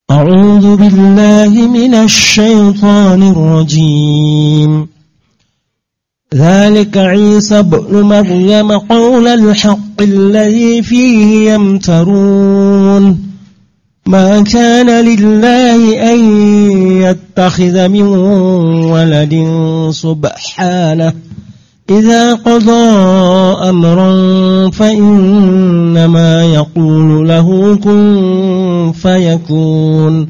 أعوذ بالله من الشيطان الرجيم ذلك عيسى ابن مريم قول الحق الذي فيه يمترون ما كان لله أن يتخذ من ولد سبحانه إذا قضى أمرا فإنما يقول له كن فيكون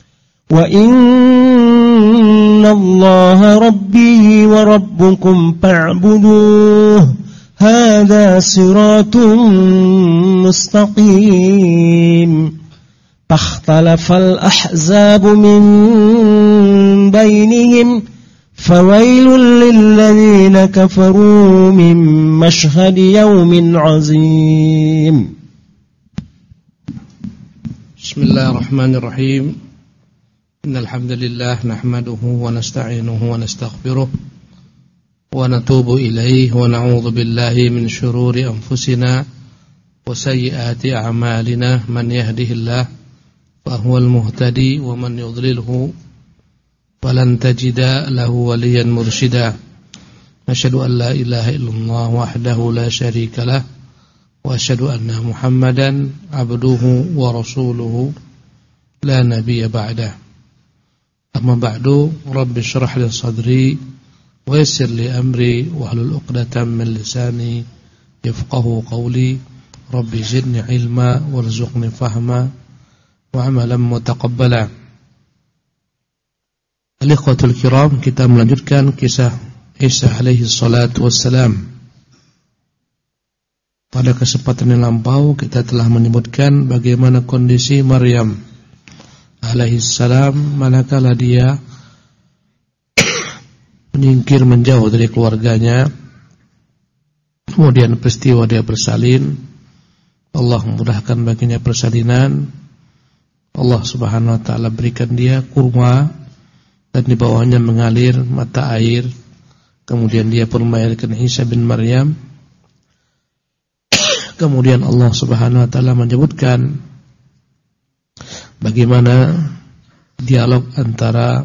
وإن الله ربي وربكم فاعبدوه هذا صراط مستقيم فاختلف الأحزاب من بينهم فويل للذين كفروا من مشهد يوم عظيم بسم الله الرحمن الرحيم إن الحمد لله نحمده ونستعينه ونستغفره ونتوب إليه ونعوذ بالله من شرور أنفسنا وسيئات أعمالنا من يهده الله فهو المهتدي ومن يضلله فلن تجد له وليا مرشدا نشهد أن لا إله إلا الله وحده لا شريك له وأشهد أن محمدا عبده ورسوله لا نبي بعده أما بعد رب اشرح لي صدري ويسر لي أمري واحلل عقدة من لساني يفقهوا قولي رب زدني علما وارزقني فهما وعملا متقبلا. Al-ikhwatul kiram, kita melanjutkan kisah Isa alaihi salatu wassalam. Pada kesempatan yang lampau kita telah menyebutkan bagaimana kondisi Maryam alaihi salam manakala dia menyingkir menjauh dari keluarganya. Kemudian peristiwa dia bersalin, Allah memudahkan baginya persalinan. Allah Subhanahu wa taala berikan dia kurma dan di bawahnya mengalir mata air. Kemudian dia pun melahirkan Isa bin Maryam. Kemudian Allah Subhanahu wa taala menyebutkan bagaimana dialog antara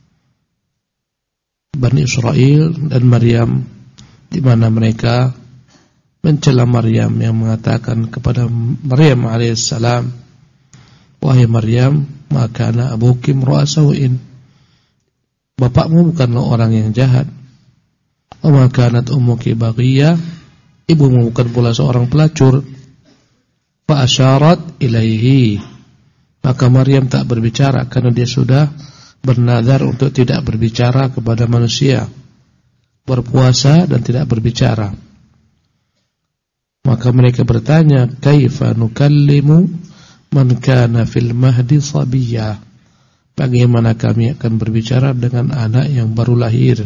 Bani Israel dan Maryam, di mana mereka mencela Maryam yang mengatakan kepada Maryam alaihissalam, wahai Maryam, ma kana abuki imra'a sawin, bapakmu bukanlah orang yang jahat. Wa ma kanat ummuki baghiyah, ibumu bukan pula seorang pelacur. Fa asyarat ilaihi, maka Maryam tak berbicara karena dia sudah bernazar untuk tidak berbicara kepada manusia, berpuasa dan tidak berbicara. Maka mereka bertanya, kaifa nukallimu man kana fil mahdi sabiyya, bagaimana kami akan berbicara dengan anak yang baru lahir?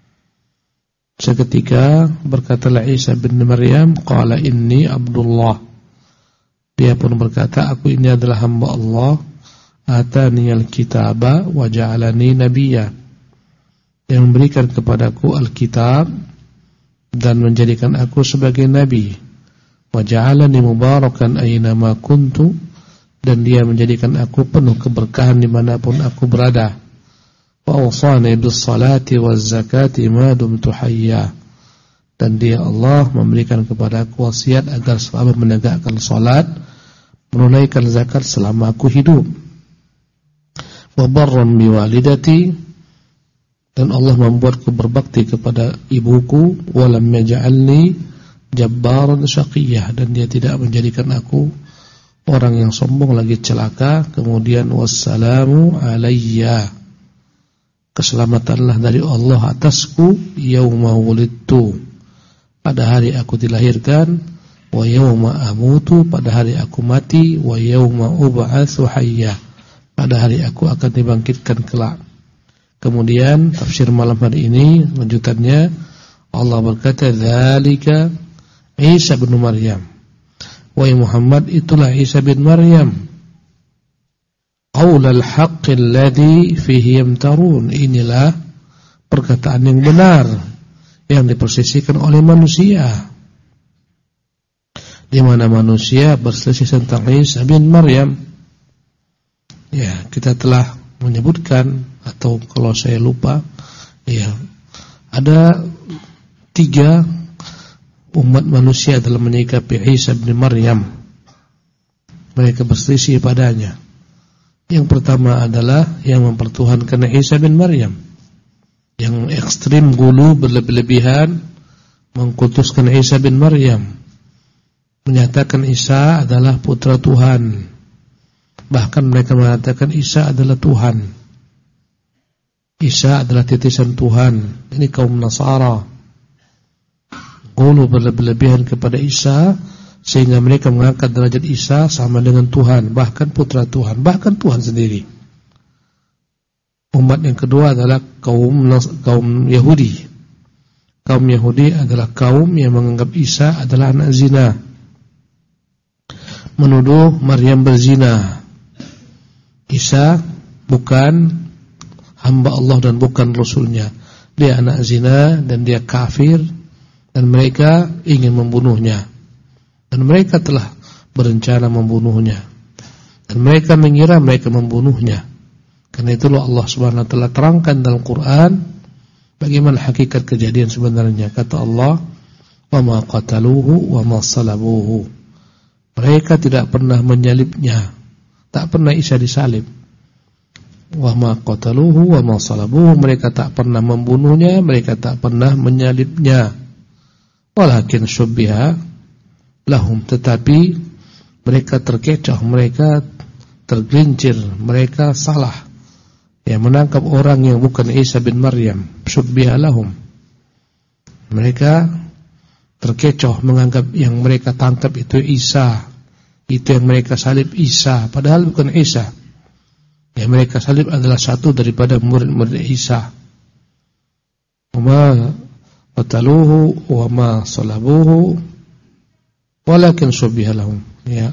Seketika berkatalah Isa bin Maryam, qala inni Abdullah, dia pun berkata, aku ini adalah hamba Allah, ataniyal kitaba wa ja'alani nabiyya, yang memberikan kepadaku Alkitab dan menjadikan aku sebagai nabi, wa ja'alani mubarakan aynama kuntu, dan dia menjadikan aku penuh keberkahan dimanapun aku berada. Wa awsani bis salati waz zakati ma dumtu hayya, dan dia Allah memberikan kepada aku wasiat agar selalu menegakkan salat, menunaikan zakat selama aku hidup. Wa barran bi walidati, dan Allah membuatku berbakti kepada ibuku. Wa lam yaj'alni jabbaran syaqiyah, dan dia tidak menjadikan aku orang yang sombong lagi celaka. Kemudian wassalamu alayya, keselamatanlah dari Allah atasku, yauma wulidtu, pada hari aku dilahirkan, wa yauma amutu, pada hari aku mati, wa yauma ub'atsu hayya, pada hari aku akan dibangkitkan kelak. Kemudian tafsir malam hari ini lanjutannya, Allah berkata, dzalika Isa bin Maryam, wahai Muhammad, itulah Isa bin Maryam, qaulal haqqi alladhi fihi yamtarun, inilah perkataan yang benar yang dipersisikan oleh manusia, di mana manusia berselisih tentang Isa bin Maryam. Ya, kita telah menyebutkan, atau kalau saya lupa, ya, ada 3 umat manusia dalam menyikapi Isa bin Maryam. Mereka berselisih padanya. Yang pertama adalah yang mempertuhankan Isa bin Maryam, yang ekstrim gulu berlebih-lebihan mengkultuskan Isa bin Maryam, menyatakan Isa adalah putra Tuhan. Bahkan mereka mengatakan Isa adalah Tuhan, Isa adalah titisan Tuhan. Ini kaum Nasara, gulu berlebih-lebihan kepada Isa, sehingga mereka mengangkat derajat Isa sama dengan Tuhan, bahkan putra Tuhan, bahkan Tuhan sendiri. Umat yang kedua adalah kaum Yahudi. Kaum Yahudi adalah kaum yang menganggap Isa adalah anak zina, menuduh Maryam berzina. Isa bukan hamba Allah dan bukan Rasulnya. Dia anak zina dan dia kafir, dan mereka ingin membunuhnya. Dan mereka telah berencana membunuhnya, dan mereka mengira mereka membunuhnya. Karena itulah Allah Subhanahu wa taala terangkan dalam Quran bagaimana hakikat kejadian sebenarnya. Kata Allah, "Wa ma qataluhu wa ma salabuhu." Mereka tidak pernah menyalibnya, tak pernah Isa disalib. Wa ma qataluhu wa ma salabuhu, mereka tak pernah membunuhnya, mereka tak pernah menyalibnya. Walakin syubbiha lahum, tetapi mereka terkecoh, mereka tergelincir, mereka salah, ya, menangkap orang yang bukan Isa bin Maryam. Syubbiha lahum, mereka terkecoh menganggap yang mereka tangkap itu Isa, itu yang mereka salib Isa, padahal bukan Isa. Yang mereka salib adalah satu daripada murid-murid Isa. Wa qataluhu wa ma salabuhu walakin syubbiha lahum, ya.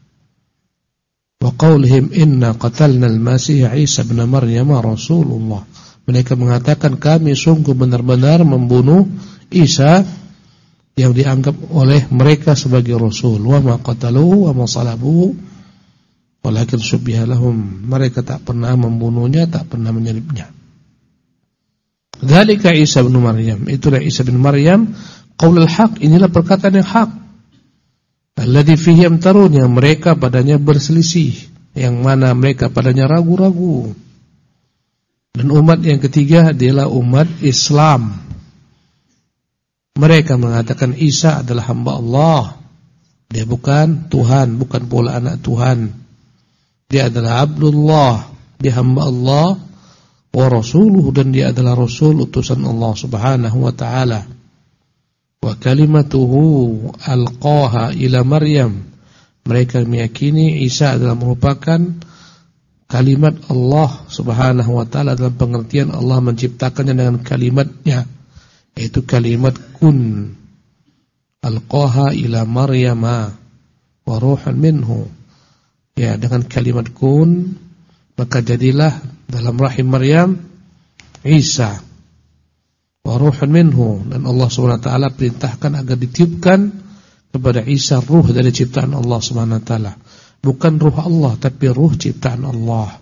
Wa qaulihim inna qatalna al-masih Isa bin Maryam rasulullah. Mereka mengatakan kami sungguh benar-benar membunuh Isa yang dianggap oleh mereka sebagai rasul. Wa ma qataluhu wa ma salabuhu walakin syubbiha lahum. Mereka tak pernah membunuhnya, tak pernah menyalibnya. Dzalika Isa bin Maryam, itulah Isa bin Maryam, qaulul haq, inilah perkataan yang hak. Alladzi fihi yamtarun, yang mereka padanya berselisih, yang mana mereka padanya ragu-ragu. Dan umat yang ketiga adalah umat Islam. Mereka mengatakan Isa adalah hamba Allah, dia bukan Tuhan, bukan pula anak Tuhan. Dia adalah Abdullah, dia hamba Allah, wa rasuluhu, dan dia adalah rasul utusan Allah Subhanahu wa taala. Wa kalimatuhu alqaha ila Maryam, mereka meyakini Isa adalah merupakan kalimat Allah Subhanahu wa taala, dalam pengertian Allah menciptakannya dengan kalimatnya, yaitu kalimat kun. Alqaha ila Maryama wa ruhan minhu, ya, dengan kalimat kun maka jadilah dalam rahim Maryam Isa. Wa ruhan minhu, dan Allah Subhanahu wa taala perintahkan agar ditiupkan kepada Isa ruh dari ciptaan Allah Subhanahu wa taala. Bukan ruh Allah, tapi ruh ciptaan Allah.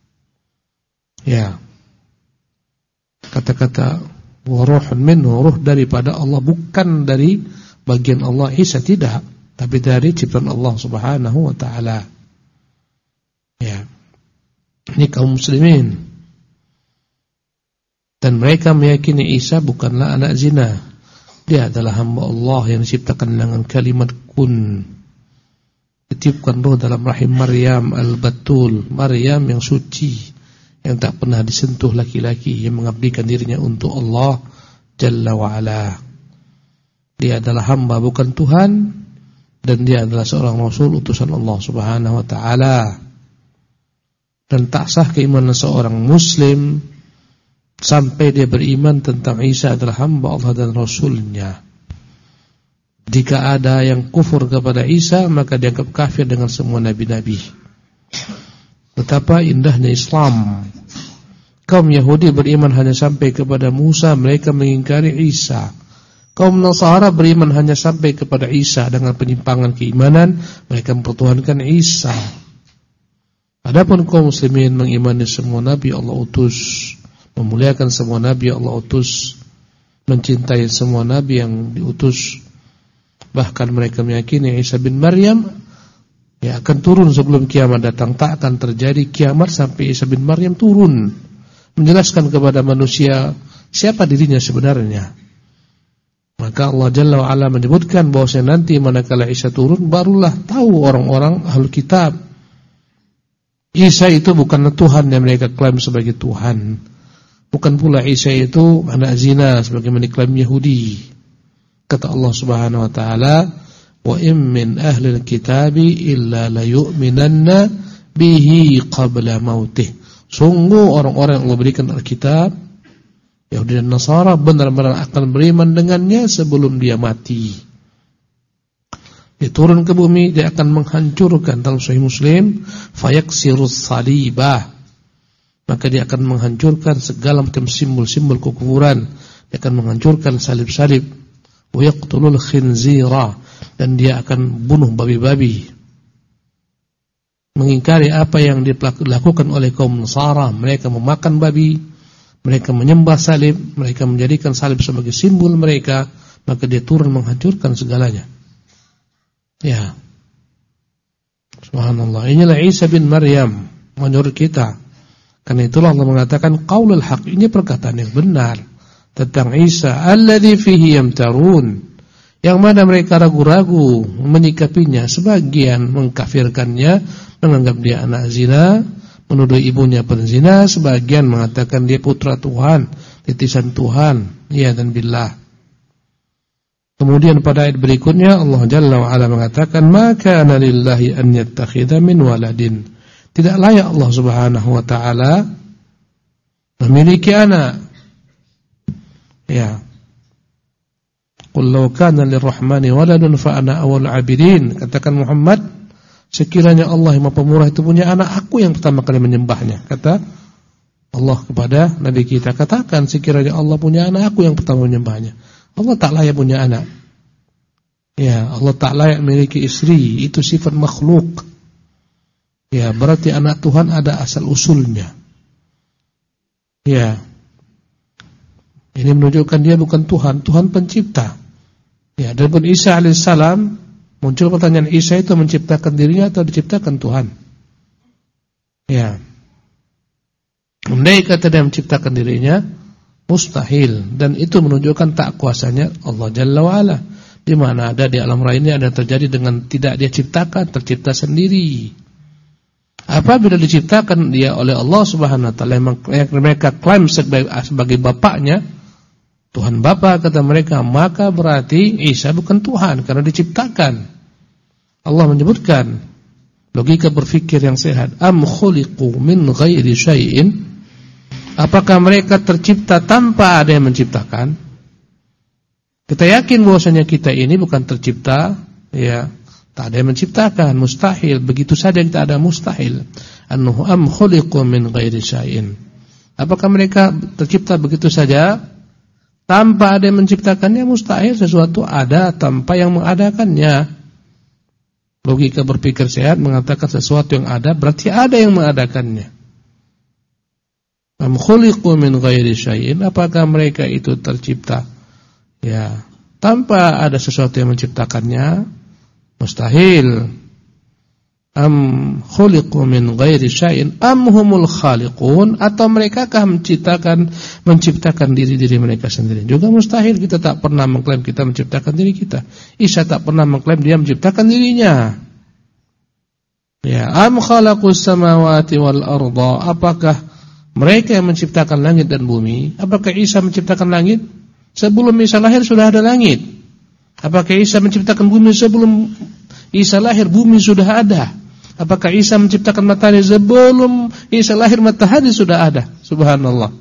Ya. Kata-kata wa ruhan minhu, ruh daripada Allah, bukan dari bagian Allah Isa, tidak, tapi dari ciptaan Allah Subhanahu wa taala. Ya. Ini kaum muslimin. Dan mereka meyakini Isa bukanlah anak zina. Dia adalah hamba Allah yang diciptakan dengan kalimat kun. Ditiupkan roh dalam rahim Maryam al-Batul, Maryam yang suci, yang tak pernah disentuh laki-laki, yang mengabdikan dirinya untuk Allah Jalla wa'ala. Dia adalah hamba bukan Tuhan, dan dia adalah seorang rasul utusan Allah Subhanahu wa ta'ala. Dan tak sah keimanan seorang muslim sampai dia beriman tentang Isa adalah hamba Allah dan Rasulnya. Jika ada yang kufur kepada Isa, maka dianggap kafir dengan semua nabi-nabi. Betapa indahnya Islam. Kaum Yahudi beriman hanya sampai kepada Musa, mereka mengingkari Isa. Kaum Nasara beriman hanya sampai kepada Isa, dengan penyimpangan keimanan mereka mempertuhankan Isa. Adapun kaum muslimin mengimani semua nabi Allah utus, memuliakan semua nabi Allah utus, mencintai semua nabi yang diutus. Bahkan mereka meyakini Isa bin Maryam akan turun sebelum kiamat datang. Tak akan terjadi kiamat sampai Isa bin Maryam turun menjelaskan kepada manusia siapa dirinya sebenarnya. Maka Allah Jalla wa'ala menyebutkan bahwasanya nanti manakala Isa turun, barulah tahu orang-orang Ahlul Kitab Isa itu bukan Tuhan yang mereka klaim sebagai Tuhan. Bukan pula Isa itu anak zina sebagaimana diklaim Yahudi. Kata Allah Subhanahu wa taala, "Wa in min ahlil kitabi illa la yu'minanna bihi qabla mautih." Sungguh orang-orang yang Allah berikan Alkitab, Yahudi dan Nasara, benar-benar akan beriman dengannya sebelum dia mati. Dia turun ke bumi, dia akan menghancurkan, dalam Sahih Muslim, fayaksirus salibah, maka dia akan menghancurkan segala macam simbol-simbol kekufuran. Dia akan menghancurkan salib-salib, wa yaqtulul khinzira, dan dia akan bunuh babi-babi. Mengingkari apa yang dilakukan oleh kaum Nasara, mereka memakan babi, mereka menyembah salib, mereka menjadikan salib sebagai simbol mereka, maka dia turun menghancurkan segalanya. Ya, subhanallah. Inilah Isa bin Maryam menurut kita. Karena itulah Allah mengatakan qaulul haq, ini perkataan yang benar tentang Isa alladzi fihi yamtarun, yang mana mereka ragu-ragu menyikapinya. Sebagian mengkafirkannya, menganggap dia anak zina, menuduh ibunya penzina. Sebagian mengatakan dia putra Tuhan, titisan Tuhan. Ya dan billah. Kemudian pada ayat berikutnya Allah Jalla wa'ala mengatakan, "Ma kana lillahi an yattakhidha min waladin." Tidak layak Allah Subhanahu wa taala memiliki anak. Ya. Qul law kana lirrahmani waladun fa ana awwalul 'abidin. Katakan Muhammad, sekiranya Allah yang Maha Pemurah itu punya anak, aku yang pertama kali menyembahnya. Kata Allah kepada Nabi kita, katakan sekiranya Allah punya anak, aku yang pertama menyembahnya. Allah tak layak punya anak. Ya, Allah tak layak memiliki istri. Itu sifat makhluk. Ya, berarti anak Tuhan ada asal usulnya. Ya, ini menunjukkan dia bukan Tuhan, Tuhan pencipta. Ya, dan pun Isa alaihissalam, muncul pertanyaan, Isa itu menciptakan dirinya atau diciptakan Tuhan? Ya, andai kata dia menciptakan dirinya, mustahil, dan itu menunjukkan tak kuasanya Allah Jalla wa'ala. Di mana ada di alam raya ini ada terjadi dengan tidak dia ciptakan, tercipta sendiri. Apabila diciptakan dia oleh Allah Subhanahu wa taala, yang mereka klaim sebagai bapaknya, Tuhan Bapa kata mereka, maka berarti Isa bukan Tuhan karena diciptakan. Allah menyebutkan logika berfikir yang sehat, am khuliqu min ghairi syai'in. Apakah mereka tercipta tanpa ada yang menciptakan? Kita yakin bahwasanya kita ini bukan tercipta, ya, tak ada yang menciptakan, mustahil. Begitu saja kita ada mustahil. Annahu am khuliqu min ghairi syai'in. Apakah mereka tercipta begitu saja tanpa ada yang menciptakannya? Mustahil. Sesuatu ada tanpa yang mengadakannya. Logika berpikir sehat mengatakan sesuatu yang ada berarti ada yang mengadakannya. Am khuliqu min ghairi syai'in, apakah mereka itu tercipta ya tanpa ada sesuatu yang menciptakannya? Mustahil. Am khuliqu min ghairi syai'in am humul khaliqun, atau merekakah menciptakan diri-diri mereka sendiri? Juga mustahil. Kita tak pernah mengklaim kita menciptakan diri kita. Isa tak pernah mengklaim dia menciptakan dirinya. Ya, am khalaqus samawati wal arda, apakah mereka yang menciptakan langit dan bumi? Apakah Isa menciptakan langit? Sebelum Isa lahir sudah ada langit. Apakah Isa menciptakan bumi? Sebelum Isa lahir bumi sudah ada. Apakah Isa menciptakan matahari? Sebelum Isa lahir matahari sudah ada. Subhanallah.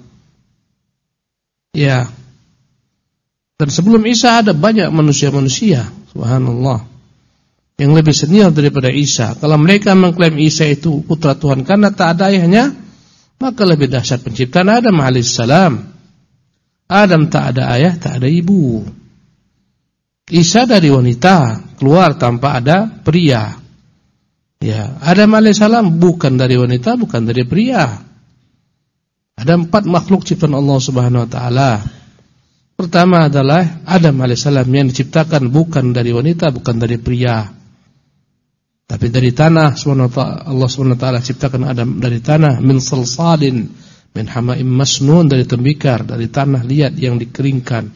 Ya. Dan sebelum Isa ada banyak manusia-manusia. Subhanallah. Yang lebih senior daripada Isa. Kalau mereka mengklaim Isa itu putra Tuhan karena tak ada ayahnya, maka lebih dahsyat penciptaan Adam alaihissalam. Adam tak ada ayah, tak ada ibu. Isa dari wanita, keluar tanpa ada pria. Ya, Adam alaihissalam bukan dari wanita, bukan dari pria. Ada 4 makhluk ciptaan Allah Subhanahu wa taala. Pertama adalah Adam alaihissalam yang diciptakan bukan dari wanita, bukan dari pria, tapi dari tanah. Allah Subhanahu wa taala ciptakan Adam dari tanah, min salsalin min hama'im masnun, dari tembikar, dari tanah liat yang dikeringkan.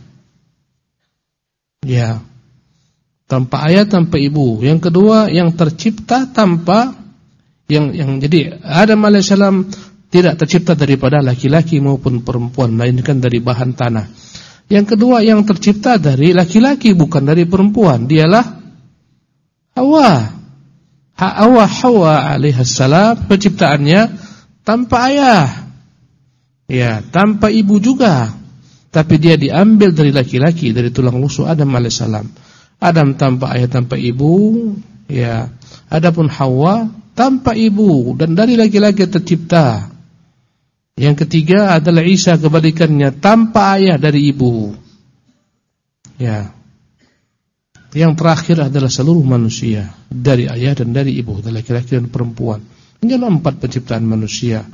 Ya. Tanpa ayah, tanpa ibu. Yang kedua, yang tercipta tanpa jadi Adam alaihissalam tidak tercipta daripada laki-laki maupun perempuan, melainkan dari bahan tanah. Yang kedua, yang tercipta dari laki-laki bukan dari perempuan, dialah Hawa alaihissalam, penciptaannya tanpa ayah, ya, tanpa ibu juga, tapi dia diambil dari laki-laki, dari tulang rusuk Adam alaihissalam. Adam tanpa ayah, tanpa ibu, ya. Adapun Hawa tanpa ibu dan dari laki-laki tercipta. Yang ketiga adalah Isa, kebalikannya, tanpa ayah, dari ibu. Ya. Yang terakhir adalah seluruh manusia, dari ayah dan dari ibu, dari laki-laki dan perempuan. Ini adalah 4 penciptaan manusia.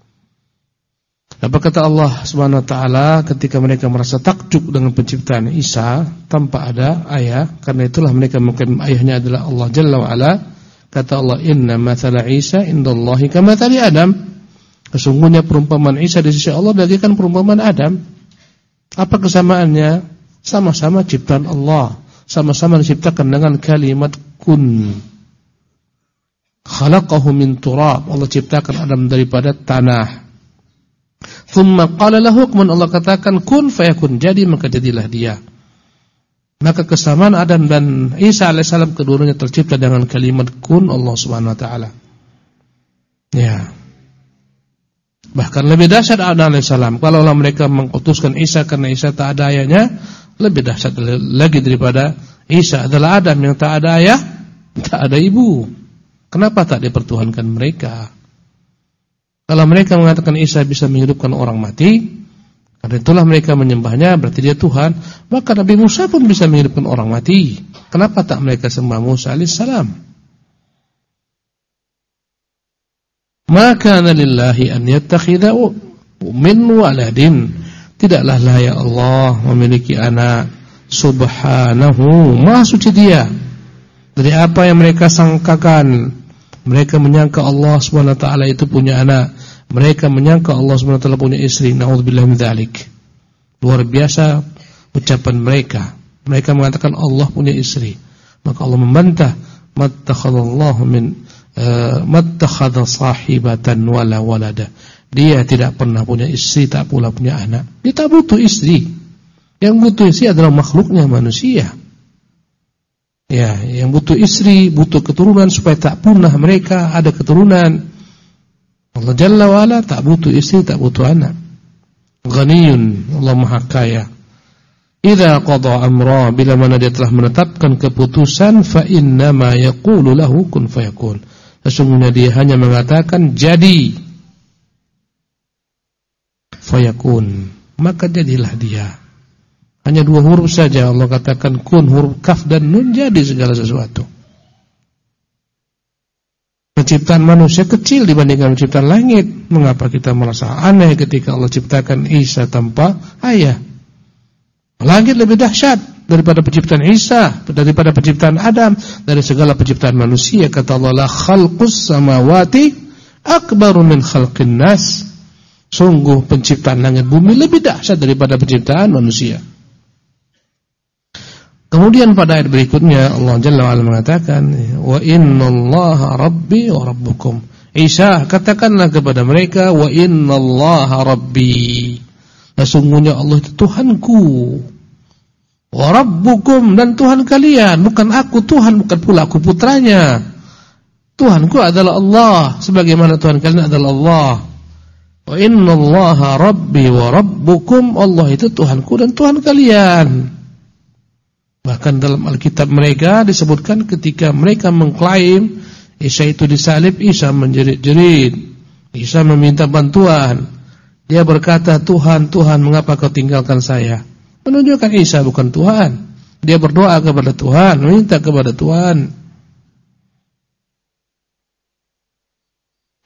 Apa kata Allah Subhanahu wa taala ketika mereka merasa takjub dengan penciptaan Isa tanpa ada ayah, karena itulah mereka mengklaim ayahnya adalah Allah Jalla wa Ala. Kata Allah, "Inna mathala Isa indallahi kamathali Adam." Sesungguhnya perumpamaan Isa di sisi Allah bagaikan perumpamaan Adam. Apa kesamaannya? Sama-sama ciptaan Allah, sama-sama diciptakan dengan kalimat kun. Khalaqahu min turab. Allah ciptakan Adam daripada tanah. Thumma qala lahu, kemudian Allah katakan kun fayakun, jadi maka jadilah dia. Maka kesamaan Adam dan Isa alaihissalam keduanya tercipta dengan kalimat kun Allah Subhanahu wa taala. Ya. Bahkan lebih dahsyat Adam alaihissalam. Kalau mereka mengutuskan Isa karena Isa tak ada ayahnya, lebih dahsyat lagi daripada Isa adalah Adam yang tak ada ayah, tak ada ibu. Kenapa tak dipertuhankan mereka? Kalau mereka mengatakan Isa bisa menghidupkan orang mati, karena itulah mereka menyembahnya, berarti dia Tuhan. Maka Nabi Musa pun bisa menghidupkan orang mati. Kenapa tak mereka sembah Musa alaihissalam? Maka lillahi an yattakhidha min waladin. Tidaklah layak Allah memiliki anak. Subhanahu, maha suci dia dari apa yang mereka sangkakan. Mereka menyangka Allah Subhanahu wa taala itu punya anak. Mereka menyangka Allah Subhanahu wa taala punya istri. Nauzubillahi min dzalik. Luar biasa ucapan mereka. Mereka mengatakan Allah punya istri. Maka Allah membantah, mattakhadallahu mattakhadha sahibatan wala walada. Dia tidak pernah punya istri, tak pula punya anak. Dia tak butuh istri. Yang butuh istri adalah makhluknya manusia. Ya, yang butuh istri, butuh keturunan supaya tak punah mereka, ada keturunan. Allah Jalla wa Ala tak butuh istri, tak butuh anak. Ghaniyun, Allah Maha Kaya. Idza qada amra, bila mana dia telah menetapkan keputusan, fa inna ma yaqulu lahu kun fayakun. Sesungguhnya dia hanya mengatakan jadi. Fayakun, maka jadilah dia. Hanya 2 huruf saja Allah katakan kun, huruf kaf dan nun, jadi segala sesuatu. Penciptaan manusia kecil dibandingkan penciptaan langit. Mengapa kita merasa aneh ketika Allah ciptakan Isa tanpa ayah? Langit lebih dahsyat daripada penciptaan Isa, daripada penciptaan Adam, dari segala penciptaan manusia. Kata Allah, la khalqus samawati akbaru min khalqin nas. Sungguh penciptaan langit bumi lebih dahsyat daripada penciptaan manusia. Kemudian pada ayat berikutnya Allah Jalla wa Ala mengatakan, wa innallaha rabbi wa rabbukum. Isa, katakanlah kepada mereka, wa innallaha rabbi. Sesungguhnya Allah itu Tuhanku. Wa rabbukum, dan Tuhan kalian. Bukan aku Tuhan, bukan pula aku putranya. Tuhanku adalah Allah, sebagaimana Tuhan kalian adalah Allah. Wa innallaha rabbi wa rabbukum. Allah itu Tuhanku dan Tuhan kalian. Bahkan dalam Alkitab mereka disebutkan ketika mereka mengklaim Isa itu disalib, Isa menjerit-jerit, Isa meminta bantuan. Dia berkata, Tuhan, Tuhan, mengapa kau tinggalkan saya? Menunjukkan Isa bukan Tuhan. Dia berdoa kepada Tuhan, meminta kepada Tuhan.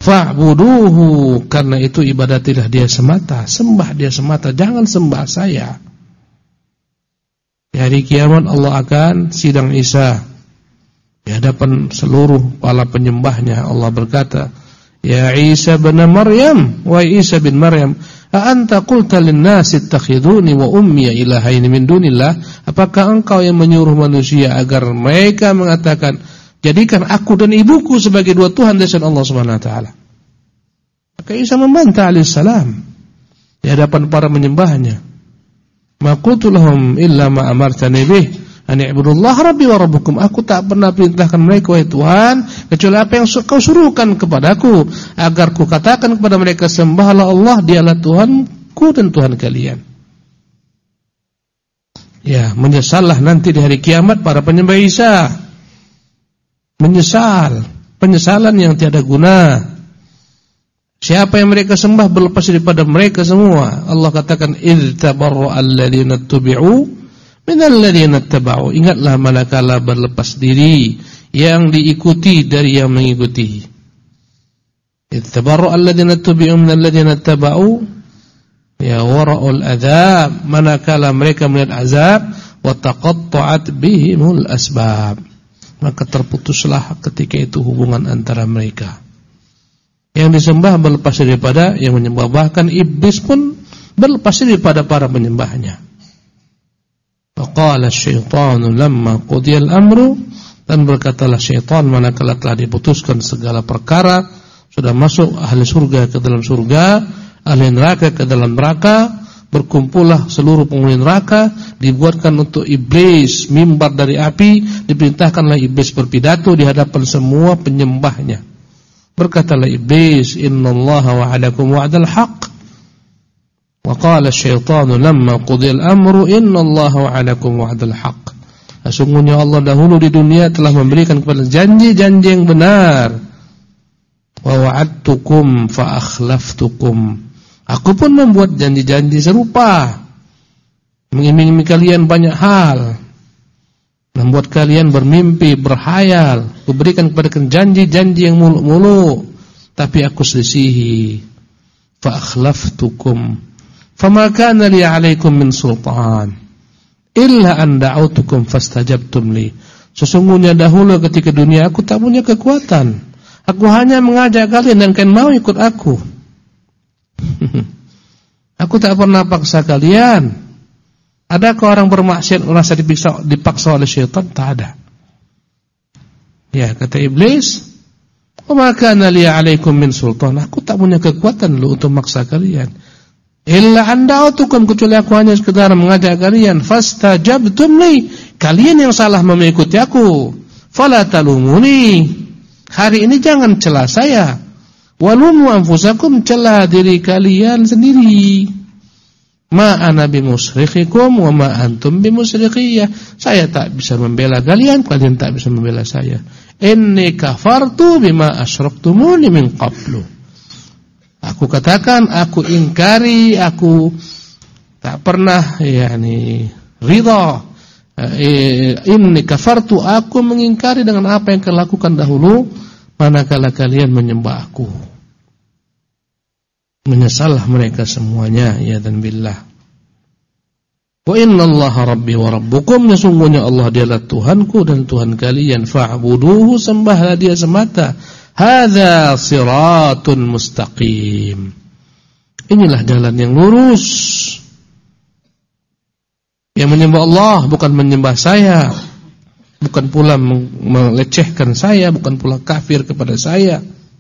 Fa'buduhu, karena itu ibadatilah dia semata, sembah dia semata, jangan sembah saya. Di hari kiamat Allah akan sidang Isa di hadapan seluruh para penyembahnya. Allah berkata, Ya Isa bin Maryam, wa Isa bin Maryam, a anta qulta lin-nasi ittakhiduni wa ummi ilahaini min dunillah? Apakah engkau yang menyuruh manusia agar mereka mengatakan, jadikan aku dan ibuku sebagai dua Tuhan dari Allah Subhanahu wa taala? Maka Isa membantah alaihissalam di hadapan para penyembahnya. Ma qultu lahum illa ma amartani bih an i'budullah rabbi wa rabbukum. Aku tak pernah perintahkan mereka, wahai Tuhan, kecuali apa yang kau suruhkan kepadaku, agar ku katakan kepada mereka, sembahlah Allah, dialah Tuhanku dan Tuhan kalian. Ya, menyesallah nanti di hari kiamat para penyembah Isa. Menyesal, penyesalan yang tiada guna. Siapa yang mereka sembah berlepas daripada mereka semua. Allah katakan, idz tabarra'a alladziina tubi'u minal ladziina taba'u. Ingatlah manakala berlepas diri yang diikuti dari yang mengikuti. Idz tabarra'a alladziina tubi'u minal ladziina taba'u ya wara'ul adzab. Manakala mereka melihat azab, wa taqatta'at bihimul asbab, maka terputuslah ketika itu hubungan antara mereka. Yang disembah berlepas daripada yang menyembah, bahkan iblis pun berlepas daripada para penyembahnya. Faqala asy-syaitanu lamma qudiyal amru, dan berkatalah syaitan manakala telah diputuskan segala perkara, sudah masuk ahli surga ke dalam surga, ahli neraka ke dalam neraka, berkumpullah seluruh penghuni neraka, dibuatkan untuk iblis mimbar dari api, diperintahkanlah iblis berpidato di hadapan semua penyembahnya. Berkatalah iblis, innallaha wa'adakum wa'dal haqq, wa qala asy-syaitanu lamma qudiyal amru innallaha wa'adakum wa'dal haqq. Sesungguhnya Allah dahulu di dunia telah memberikan kepada janji-janji yang benar. Wa wa'adtukum fa akhlaftukum. Aku pun membuat janji-janji serupa, mengiming-imingi kalian banyak hal, membuat kalian bermimpi, berhayal. Kuberikan kepada kalian janji-janji yang muluk-muluk, tapi aku selisihi. Fa akhlaftukum fama kana li 'alaikum min sultan illa an da'autukum fastajabtum li. Sesungguhnya dahulu ketika dunia aku tak punya kekuatan. Aku hanya mengajak kalian dan kalian mau ikut aku. Aku tak pernah paksa kalian. Adakah orang bermaksiat merasa dipaksa oleh syaitan? Tak ada. Ya, kata iblis, wa ma kana li 'alaikum min sultan. Aku tak punya kekuatan lu untuk memaksa kalian. Illa an da'autukum, kecuali aku hanya sekedar mengajak kalian. Fastajabtum li, kalian yang salah mengikuti aku. Fala talumuni, hari ini jangan celah saya. Walumu anfusakum, celah diri kalian sendiri. Ma ana bimusrikhikum wa ma antum bimusrikhiyah. Saya tak bisa membela kalian, kalian tak bisa membela saya. Inni kafartu bima asyraktumuni min qablu. Aku katakan, aku ingkari, aku tak pernah ridha. Inni kafartu, aku mengingkari dengan apa yang kalian lakukan dahulu manakala kalian menyembah aku. Menyesallah mereka semuanya, ya dan billah. Wa innallaha rabbi wa rabbukum, sesungguhnya Allah dialah Tuhanku dan Tuhan kalian. Fa'buduhu, sembahlah dia semata. Hadza siratun mustaqim, inilah jalan yang lurus. Yang menyembah Allah bukan menyembah saya, bukan pula melecehkan saya, bukan pula kafir kepada saya,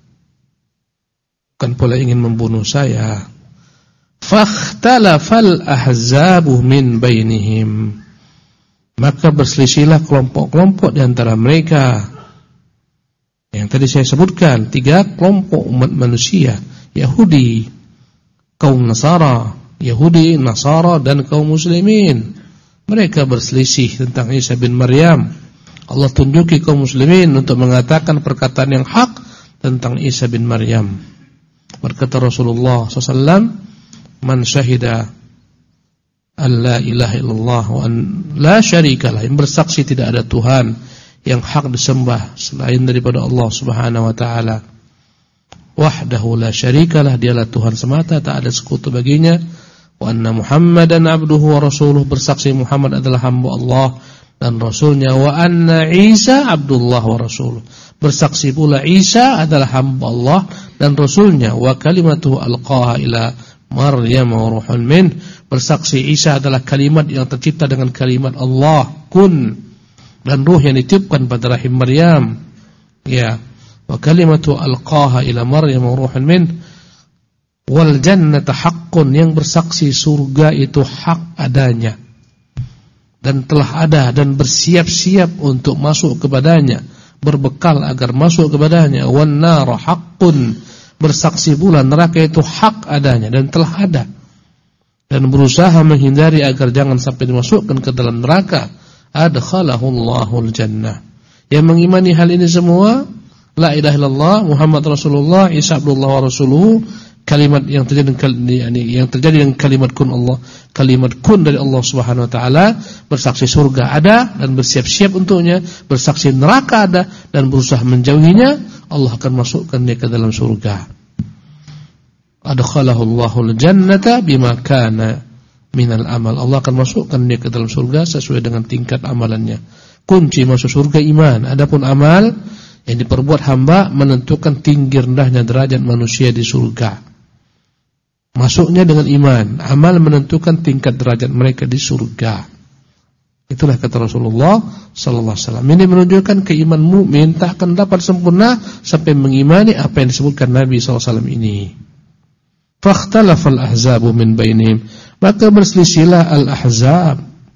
bukan pula ingin membunuh saya. Fakhtalafal ahzabu min bainihim, maka berselisihlah kelompok-kelompok di antara mereka. Yang tadi saya sebutkan 3 kelompok umat manusia, Yahudi, kaum Nasara, Yahudi, Nasara dan kaum muslimin. Mereka berselisih tentang Isa bin Maryam. Allah tunjuki kaum muslimin untuk mengatakan perkataan yang hak tentang Isa bin Maryam. Berkata Rasulullah SAW, man syahida an la ilaha illallah wa an la syarikalah, yang bersaksi tidak ada Tuhan yang hak disembah selain daripada Allah Subhanahu wa taala, wahdahu la syarikalah, dialah Tuhan semata, tak ada sekutu baginya. Wa anna Muhammadan abduhu wa rasuluh, bersaksi Muhammad adalah hamba Allah dan rasulnya. Wa anna Isa abdullah wa rasuluh, bersaksi pula Isa adalah hamba Allah dan rasulnya. Wa kalimatuhu alqaha ila Maryam wa ruhun min, bersaksi Isa adalah kalimat yang tercipta dengan kalimat Allah kun, dan ruh yang ditiupkan pada rahim Maryam. Ya, wa kalimatu alqaha ila Maryam wa ruhun min. Wal jannata haqqun, yang bersaksi surga itu hak adanya dan telah ada dan bersiap-siap untuk masuk kepadanya, berbekal agar masuk kepadanya. Wan nar haqqun, bersaksi pula neraka itu hak adanya dan telah ada, dan berusaha menghindari agar jangan sampai dimasukkan ke dalam neraka. Adkhalahullahu al-jannah. Yang mengimani hal ini semua, la ilaha illallah Muhammad Rasulullah, Isa abdullah wa rasuluhu, kalimat yang terjadi dengan kalimat kun Allah, kalimat kun dari Allah Subhanahu wa taala, bersaksi surga ada dan bersiap-siap untuknya, bersaksi neraka ada dan berusaha menjauhinya, Allah akan masukkan dia ke dalam surga. Adkhalahullahu al-jannata bima kana minal amal, Allah akan masukkan dia ke dalam surga sesuai dengan tingkat amalannya. Kunci masuk surga iman, adapun amal yang diperbuat hamba menentukan tinggi rendahnya derajat manusia di surga. Masuknya dengan iman, amal menentukan tingkat derajat mereka di surga. Itulah kata Rasulullah sallallahu alaihi wasallam. Ini menunjukkan keimanan mukmin tak akan dapat sempurna sampai mengimani apa yang disebutkan Nabi sallallahu alaihi wasallam ini. Fakhtalafal ahzabu min bainihim, maka berselisihlah al-ahzab.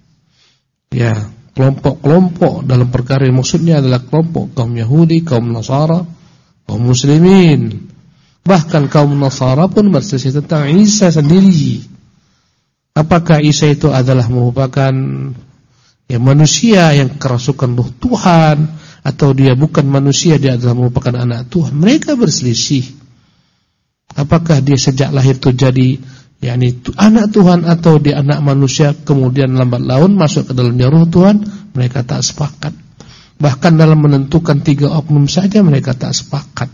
Ya, kelompok-kelompok dalam perkara yang maksudnya adalah kelompok kaum Yahudi, kaum Nasara, kaum Muslimin. Bahkan kaum Nasara pun berselisih tentang Isa sendiri. Apakah Isa itu adalah merupakan manusia yang kerasukan ruh Tuhan, atau dia bukan manusia, dia adalah merupakan anak Tuhan? Mereka berselisih. Apakah dia sejak lahir itu jadi anak Tuhan, atau dia anak manusia kemudian lambat laun masuk ke dalamnya ruh Tuhan? Mereka tak sepakat. Bahkan dalam menentukan 3 oknum saja mereka tak sepakat.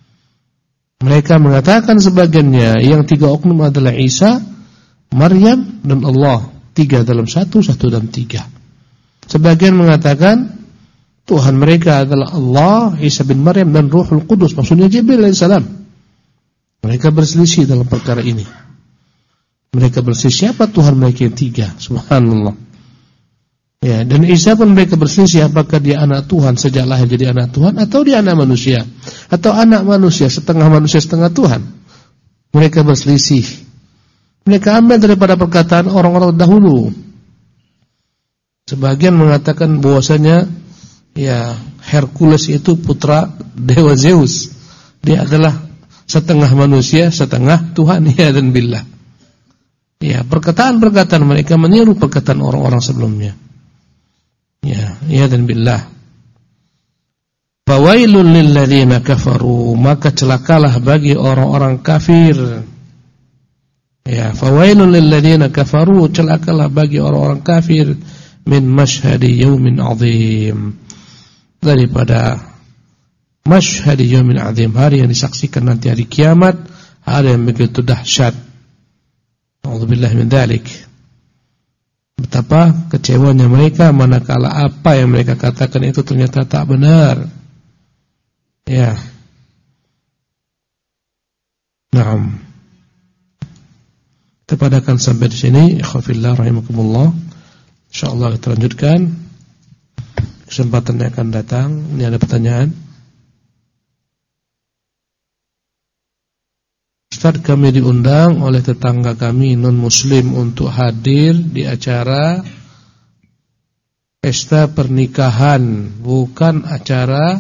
Mereka mengatakan sebagiannya yang 3 oknum adalah Isa, Maryam dan Allah, 3 dalam 1, 1 dalam 3. Sebagian mengatakan Tuhan mereka adalah Allah, Isa bin Maryam dan Ruhul Qudus, maksudnya Jibril alaihissalam. Mereka berselisih dalam perkara ini. Mereka berselisih siapa Tuhan mereka yang 3, subhanallah. Ya, dan Isa pun mereka berselisih apakah dia anak Tuhan sejak lahir jadi anak Tuhan, atau dia anak manusia, atau anak manusia setengah Tuhan. Mereka berselisih. Mereka ambil daripada perkataan orang-orang dahulu. Sebagian mengatakan bahwasanya Hercules itu putra dewa Zeus. Dia adalah setengah manusia, setengah Tuhan, ya dan billah. Ya, perkataan-perkataan mereka meniru perkataan orang-orang sebelumnya. Ya dan billah. Fawailul lil ladzina kafaru, maka celakalah bagi orang-orang kafir. Ya, fawailul lil ladzina kafaru, celakalah bagi orang-orang kafir min mashhadi yaumin azim, daripada mashhadi yaumin azim, hari yang disaksikan nanti hari kiamat, hari yang begitu dahsyat. A'udzubillahi min dzalik. Betapa kecewanya mereka manakala apa yang mereka katakan itu ternyata tak benar. Ya. Naam. Kita padakan sampai di sini. Ikhwafillah rahimakumullah. Insyaallah kita lanjutkan kesempatan yang akan datang. Ini ada pertanyaan. Ustaz, kami diundang oleh tetangga kami non-muslim untuk hadir di acara pesta pernikahan, bukan acara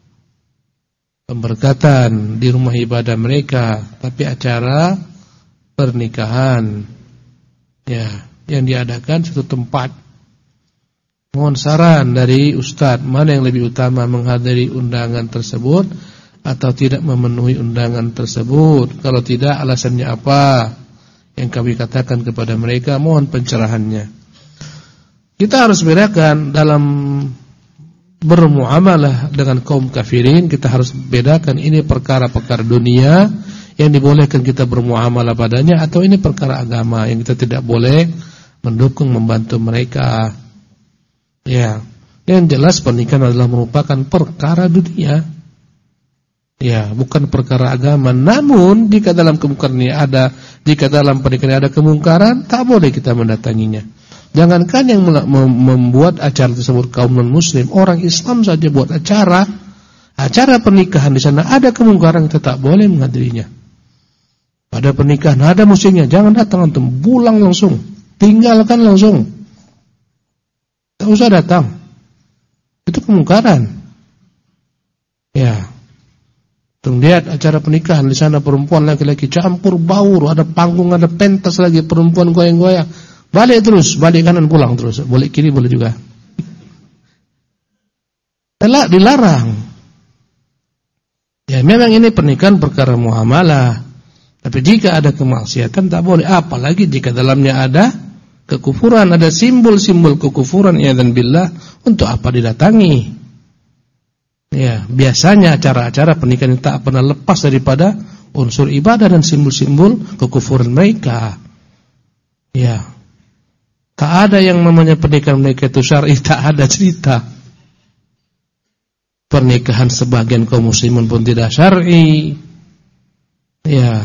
pemberkatan di rumah ibadah mereka, tapi acara pernikahan. Ya, yang diadakan suatu tempat. Mohon saran dari Ustaz, mana yang lebih utama, menghadiri undangan tersebut atau tidak memenuhi undangan tersebut? Kalau tidak, alasannya apa? Yang kami katakan kepada mereka, mohon pencerahannya. Kita harus bedakan dalam bermuamalah dengan kaum kafirin, kita harus bedakan ini perkara-perkara dunia yang dibolehkan kita bermuamalah padanya, atau ini perkara agama yang kita tidak boleh mendukung, membantu mereka. Ya, yang jelas pernikahan adalah merupakan perkara dunia. Ya, bukan perkara agama. Namun jika dalam pernikahan ada kemungkaran, tak boleh kita mendatanginya. Jangankan yang membuat acara tersebut kaum non-muslim, orang Islam saja buat acara pernikahan di sana ada kemungkaran, kita tak boleh menghadirinya. Pada pernikahan ada musiknya, jangan datang antum, pulang langsung, tinggalkan langsung. Tak usah datang. Itu kemungkaran. Ya. Tuh lihat acara pernikahan di sana, perempuan laki-laki campur baur, ada panggung, ada pentas lagi, perempuan goyang-goyang. Balik terus, balik kanan pulang terus, boleh kiri boleh juga. Dilarang. Ya memang ini pernikahan perkara muamalah. Tapi jika ada kemaksiatan tak boleh, apalagi jika dalamnya ada kekufuran, ada simbol-simbol kekufuran, ya'dzan billah, untuk apa didatangi? Ya, biasanya acara-acara pernikahan tak pernah lepas daripada unsur ibadah dan simbol-simbol kekufuran mereka. Ya. Tak ada yang namanya pernikahan mereka itu syar'i, tak ada cerita. Pernikahan sebagian kaum muslimin pun tidak syar'i. Ya.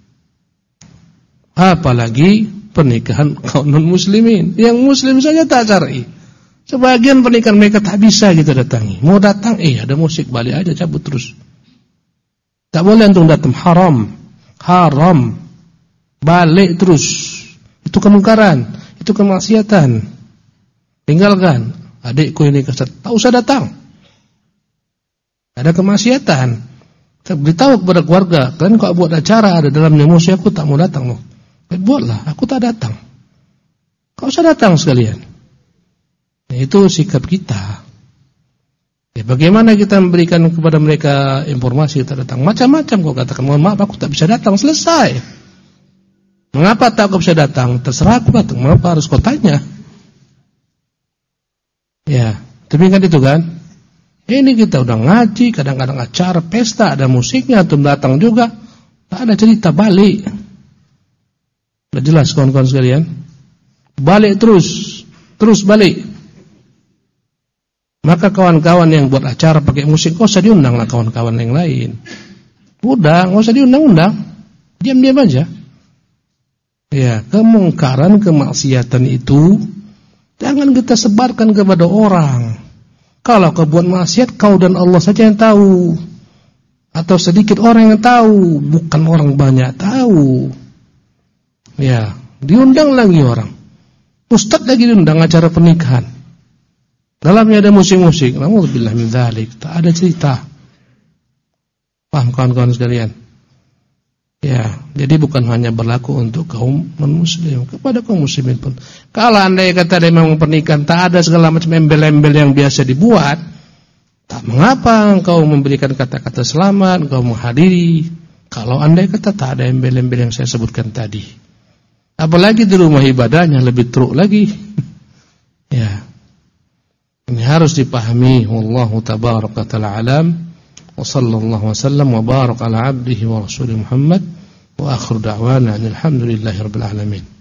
Apalagi pernikahan kaum non-muslimin. Yang muslim saja tak syar'i. Sebagian pernikahan mereka tak bisa kita datangi. Mau datang, ada musik, balik aja, cabut terus. Tak boleh antum datang, haram. Balik terus. Itu kemungkaran. Itu kemaksiatan. Tinggalkan. Adikku ini kesat, tak usah datang. Ada kemaksiatan. Saya beritahu kepada keluarga, kalian kalau buat acara ada dalamnya musik, aku tak mau datang. Buatlah, aku tak datang. Kau usah datang sekalian. Itu sikap kita. Ya, bagaimana kita memberikan kepada mereka informasi kita datang? Macam-macam kau katakan, mohon maaf aku tak bisa datang, selesai. Mengapa tak kau bisa datang? Terserah aku datang. Mengapa harus kau tanya? Ya, demikian itu kan. Ini kita udah ngaji, kadang-kadang acara pesta ada musiknya, antum datang juga, tak ada cerita, balik. Sudah jelas kawan-kawan sekalian. Balik terus balik. Maka kawan-kawan yang buat acara pakai musik, kau usah diundang lah kawan-kawan yang lain. Udah, nggak usah diundang-undang, diam-diam aja. Ya, kemungkaran, kemaksiatan itu jangan kita sebarkan kepada orang. Kalau kau buat maksiat, kau dan Allah saja yang tahu. Atau sedikit orang yang tahu, bukan orang banyak tahu. Ya, diundang lagi orang. Ustaz lagi diundang acara pernikahan. Dalamnya ada musik-musik. Na'udzubillah min dzalik. Tak ada cerita. Paham kawan-kawan sekalian? Ya, jadi bukan hanya berlaku untuk kaum non-muslim, kepada kaum muslimin pun. Kalau andai kata dia memang pernikahan tak ada segala macam embel-embel yang biasa dibuat, tak mengapa engkau memberikan kata-kata selamat, engkau menghadiri. Kalau andai kata tak ada embel-embel yang saya sebutkan tadi. Apalagi di rumah ibadahnya lebih teruk lagi. Ya. Ini harus dipahami. Wallahu tabaraka ta'ala alam. Wa sallallahu wasallam wa baraka ala abdihi wa rasulih Muhammad wa akhiru da'wana alhamdulillahi rabbil alamin.